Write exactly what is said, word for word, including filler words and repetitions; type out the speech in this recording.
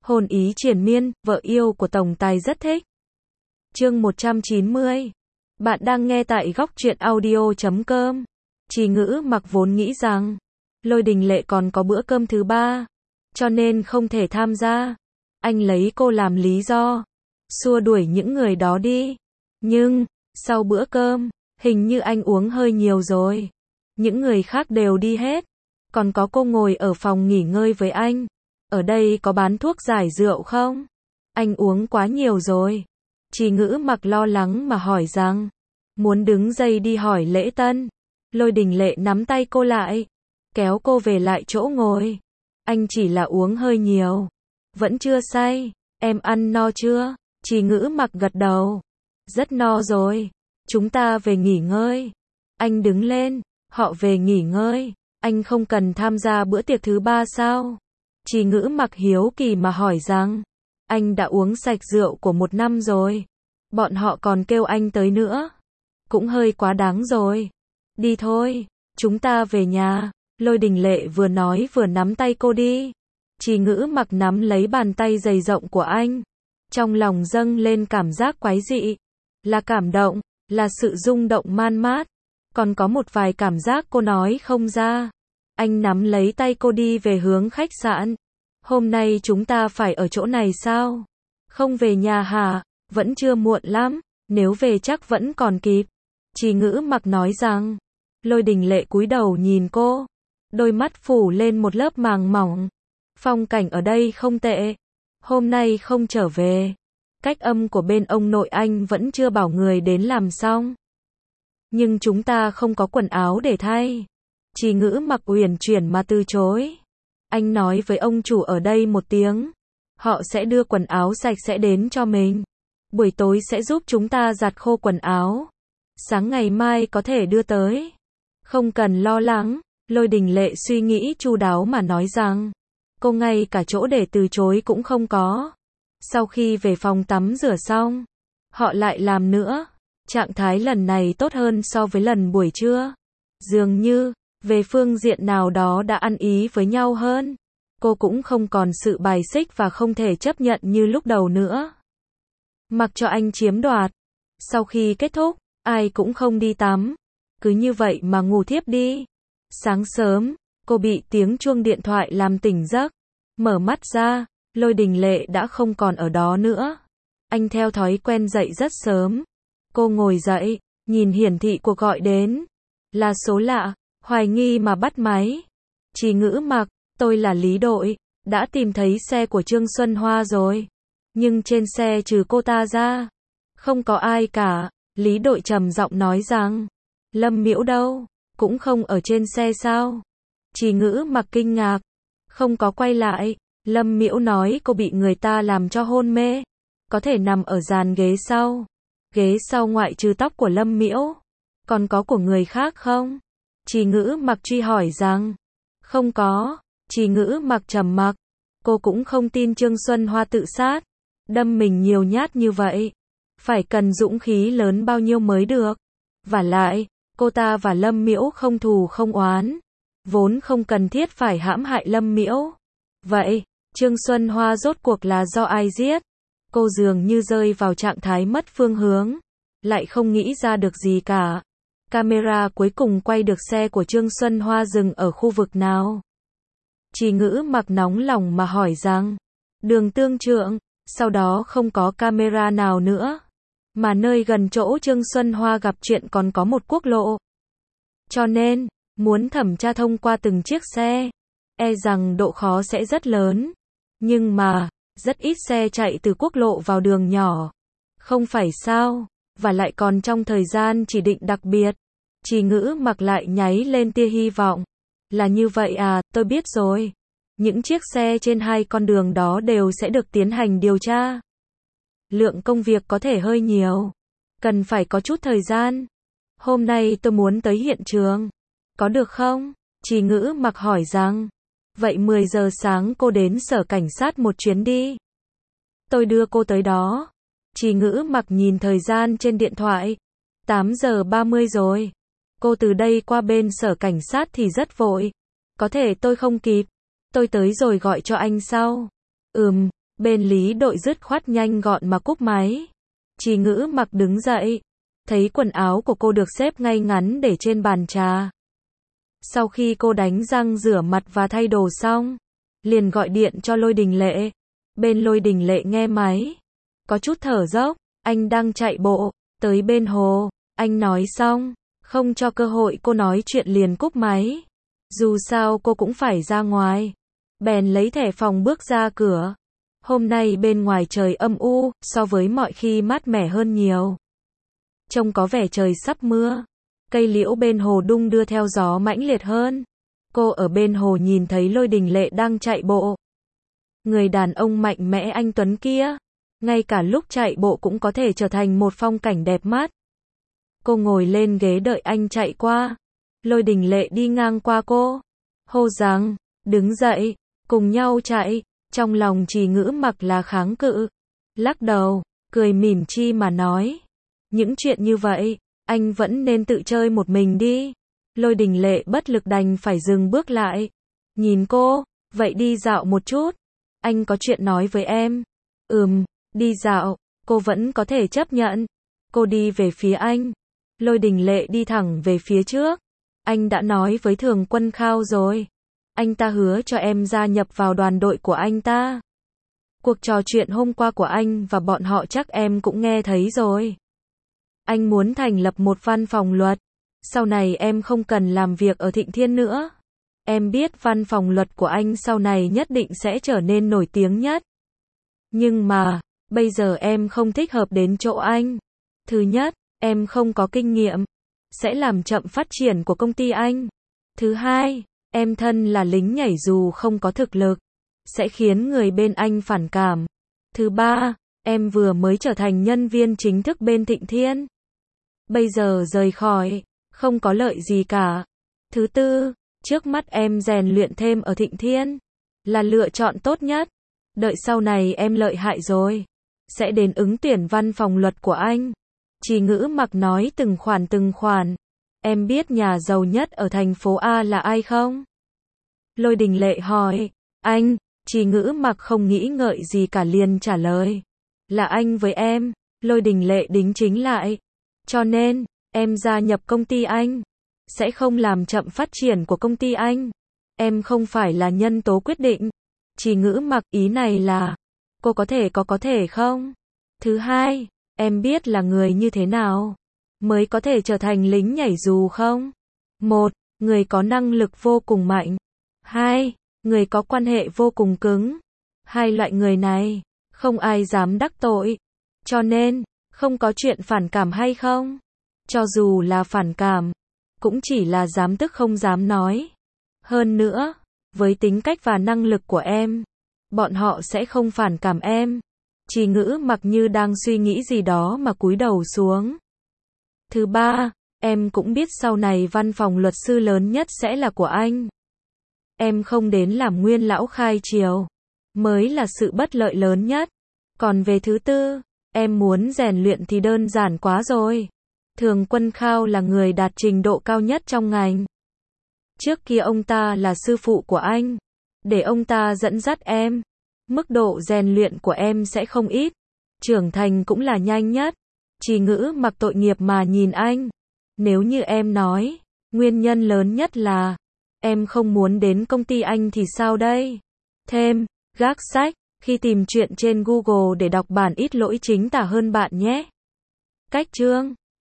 Hồn ý triền miên, vợ yêu của tổng tài rất thích. Chương một trăm chín mươi. Bạn đang nghe tại góc truyện audio chấm com. Trì Ngữ Mặc vốn nghĩ rằng Lôi Đình Lệ còn có bữa cơm thứ ba, cho nên không thể tham gia. Anh lấy cô làm lý do, xua đuổi những người đó đi. Nhưng, sau bữa cơm, hình như anh uống hơi nhiều rồi. Những người khác đều đi hết. Còn có cô ngồi ở phòng nghỉ ngơi với anh. Ở đây có bán thuốc giải rượu không? Anh uống quá nhiều rồi. Trì Ngữ Mặc lo lắng mà hỏi rằng, muốn đứng dậy đi hỏi lễ tân. Lôi Đình Lệ nắm tay cô lại, kéo cô về lại chỗ ngồi. Anh chỉ là uống hơi nhiều, vẫn chưa say. Em ăn no chưa? Trì Ngữ Mặc gật đầu. Rất no rồi. Chúng ta về nghỉ ngơi. Anh đứng lên. Họ về nghỉ ngơi. Anh không cần tham gia bữa tiệc thứ ba sao? Trì Ngữ Mặc hiếu kỳ mà hỏi rằng, anh đã uống sạch rượu của một năm rồi. Bọn họ còn kêu anh tới nữa. Cũng hơi quá đáng rồi. Đi thôi, chúng ta về nhà. Lôi Đình Lệ vừa nói vừa nắm tay cô đi. Trì Ngữ Mặc nắm lấy bàn tay dày rộng của anh. Trong lòng dâng lên cảm giác quái dị. Là cảm động, là sự rung động man mát. Còn có một vài cảm giác cô nói không ra. Anh nắm lấy tay cô đi về hướng khách sạn. Hôm nay chúng ta phải ở chỗ này sao? Không về nhà hả? Vẫn chưa muộn lắm, nếu về chắc vẫn còn kịp. Trì Ngữ Mặc nói rằng. Lôi Đình Lệ cúi đầu nhìn cô. Đôi mắt phủ lên một lớp màng mỏng. Phong cảnh ở đây không tệ. Hôm nay không trở về. Cách âm của bên ông nội anh vẫn chưa bảo người đến làm xong. Nhưng chúng ta không có quần áo để thay. Trì Ngữ Mặc uyển chuyển mà từ chối. Anh nói với ông chủ ở đây một tiếng. Họ sẽ đưa quần áo sạch sẽ đến cho mình. Buổi tối sẽ giúp chúng ta giặt khô quần áo. Sáng ngày mai có thể đưa tới. Không cần lo lắng. Lôi Đình Lệ suy nghĩ chu đáo mà nói rằng, cô ngay cả chỗ để từ chối cũng không có. Sau khi về phòng tắm rửa xong, họ lại làm nữa. Trạng thái lần này tốt hơn so với lần buổi trưa. Dường như, về phương diện nào đó đã ăn ý với nhau hơn. Cô cũng không còn sự bài xích và không thể chấp nhận như lúc đầu nữa. Mặc cho anh chiếm đoạt. Sau khi kết thúc, ai cũng không đi tắm. Cứ như vậy mà ngủ thiếp đi. Sáng sớm, cô bị tiếng chuông điện thoại làm tỉnh giấc. Mở mắt ra, Lôi Đình Lệ đã không còn ở đó nữa. Anh theo thói quen dậy rất sớm. Cô ngồi dậy, nhìn hiển thị cuộc gọi đến. Là số lạ, hoài nghi mà bắt máy. Trì Ngữ Mặc, tôi là Lý Đội, đã tìm thấy xe của Trương Xuân Hoa rồi. Nhưng trên xe trừ cô ta ra, không có ai cả. Lý Đội trầm giọng nói rằng, Lâm Miễu đâu? Cũng không ở trên xe sao? Trì Ngữ Mặc kinh ngạc. Không có quay lại. Lâm Miễu nói cô bị người ta làm cho hôn mê. Có thể nằm ở dàn ghế sau. Ghế sau ngoại trừ tóc của Lâm Miễu. Còn có của người khác không? Trì Ngữ Mặc truy hỏi rằng. Không có. Trì Ngữ Mặc trầm mặc. Cô cũng không tin Trương Xuân Hoa tự sát. Đâm mình nhiều nhát như vậy. Phải cần dũng khí lớn bao nhiêu mới được. Vả lại, cô ta và Lâm Miễu không thù không oán. Vốn không cần thiết phải hãm hại Lâm Miễu. Vậy, Trương Xuân Hoa rốt cuộc là do ai giết? Cô dường như rơi vào trạng thái mất phương hướng. Lại không nghĩ ra được gì cả. Camera cuối cùng quay được xe của Trương Xuân Hoa dừng ở khu vực nào? Trì Ngữ Mặc nóng lòng mà hỏi rằng. Đường Tương Trượng, sau đó không có camera nào nữa. Mà nơi gần chỗ Trương Xuân Hoa gặp chuyện còn có một quốc lộ. Cho nên, muốn thẩm tra thông qua từng chiếc xe, e rằng độ khó sẽ rất lớn. Nhưng mà, rất ít xe chạy từ quốc lộ vào đường nhỏ. Không phải sao? Và lại còn trong thời gian chỉ định đặc biệt. Trì Ngữ Mặc lại nháy lên tia hy vọng. Là như vậy à, tôi biết rồi. Những chiếc xe trên hai con đường đó đều sẽ được tiến hành điều tra. Lượng công việc có thể hơi nhiều. Cần phải có chút thời gian. Hôm nay tôi muốn tới hiện trường. Có được không? Trì Ngữ Mặc hỏi rằng. Vậy mười giờ sáng cô đến sở cảnh sát một chuyến đi. Tôi đưa cô tới đó. Trì Ngữ Mặc nhìn thời gian trên điện thoại. tám giờ ba mươi rồi. Cô từ đây qua bên sở cảnh sát thì rất vội. Có thể tôi không kịp. Tôi tới rồi gọi cho anh sau. Ừm, Bên Lý Đội dứt khoát nhanh gọn mà cúp máy. Chỉ Ngữ Mặc đứng dậy, thấy quần áo của cô được xếp ngay ngắn để trên bàn trà. Sau khi cô đánh răng rửa mặt và thay đồ xong, liền gọi điện cho Lôi Đình Lệ. Bên Lôi Đình Lệ nghe máy, có chút thở dốc, anh đang chạy bộ, tới bên hồ, anh nói xong, không cho cơ hội cô nói chuyện liền cúp máy. Dù sao cô cũng phải ra ngoài. Bèn lấy thẻ phòng bước ra cửa. Hôm nay bên ngoài trời âm u, so với mọi khi mát mẻ hơn nhiều. Trông có vẻ trời sắp mưa. Cây liễu bên hồ đung đưa theo gió mãnh liệt hơn. Cô ở bên hồ nhìn thấy Lôi Đình Lệ đang chạy bộ. Người đàn ông mạnh mẽ anh tuấn kia, ngay cả lúc chạy bộ cũng có thể trở thành một phong cảnh đẹp mắt. Cô ngồi lên ghế đợi anh chạy qua. Lôi Đình Lệ đi ngang qua cô, hô rằng, đứng dậy, cùng nhau chạy. Trong lòng Chỉ Ngữ Mặc là kháng cự, lắc đầu, cười mỉm chi mà nói, những chuyện như vậy, anh vẫn nên tự chơi một mình đi. Lôi Đình Lệ bất lực đành phải dừng bước lại, nhìn cô, vậy đi dạo một chút, anh có chuyện nói với em. Ừm, đi dạo, cô vẫn có thể chấp nhận. Cô đi về phía anh. Lôi Đình Lệ đi thẳng về phía trước. Anh đã nói với Thường Quân Khao rồi. Anh ta hứa cho em gia nhập vào đoàn đội của anh ta. Cuộc trò chuyện hôm qua của anh và bọn họ chắc em cũng nghe thấy rồi. Anh muốn thành lập một văn phòng luật. Sau này em không cần làm việc ở Thịnh Thiên nữa. Em biết văn phòng luật của anh sau này nhất định sẽ trở nên nổi tiếng nhất. Nhưng mà, bây giờ em không thích hợp đến chỗ anh. Thứ nhất, em không có kinh nghiệm, sẽ làm chậm phát triển của công ty anh. Thứ hai, em thân là lính nhảy dù không có thực lực, sẽ khiến người bên anh phản cảm. Thứ ba, em vừa mới trở thành nhân viên chính thức bên Thịnh Thiên. Bây giờ rời khỏi, không có lợi gì cả. Thứ tư, trước mắt em rèn luyện thêm ở Thịnh Thiên, là lựa chọn tốt nhất. Đợi sau này em lợi hại rồi, sẽ đến ứng tuyển văn phòng luật của anh. Chỉ Ngữ Mặc nói từng khoản từng khoản. Em biết nhà giàu nhất ở thành phố A là ai không? Lôi Đình Lệ hỏi. Anh. Chỉ Ngữ Mặc không nghĩ ngợi gì cả liền trả lời. Là anh với em. Lôi Đình Lệ đính chính lại. Cho nên, em gia nhập công ty anh, sẽ không làm chậm phát triển của công ty anh. Em không phải là nhân tố quyết định. Chỉ Ngữ Mặc ý này là, cô có thể có có thể không? Thứ hai, em biết là người như thế nào mới có thể trở thành lính nhảy dù không? Một, người có năng lực vô cùng mạnh. Hai, người có quan hệ vô cùng cứng. Hai loại người này, không ai dám đắc tội. Cho nên, không có chuyện phản cảm hay không? Cho dù là phản cảm, cũng chỉ là dám tức không dám nói. Hơn nữa, với tính cách và năng lực của em, bọn họ sẽ không phản cảm em. Chỉ Ngữ Mặc như đang suy nghĩ gì đó mà cúi đầu xuống. Thứ ba, em cũng biết sau này văn phòng luật sư lớn nhất sẽ là của anh. Em không đến làm nguyên lão khai triều, mới là sự bất lợi lớn nhất. Còn về thứ tư, em muốn rèn luyện thì đơn giản quá rồi. Thường Quân Khao là người đạt trình độ cao nhất trong ngành. Trước kia ông ta là sư phụ của anh, để ông ta dẫn dắt em. Mức độ rèn luyện của em sẽ không ít, trưởng thành cũng là nhanh nhất. Chỉ Ngữ Mặc tội nghiệp mà nhìn anh. Nếu như em nói, nguyên nhân lớn nhất là em không muốn đến công ty anh thì sao đây? Thêm, gác sách, khi tìm chuyện trên Google để đọc bản ít lỗi chính tả hơn bạn nhé. Cách chương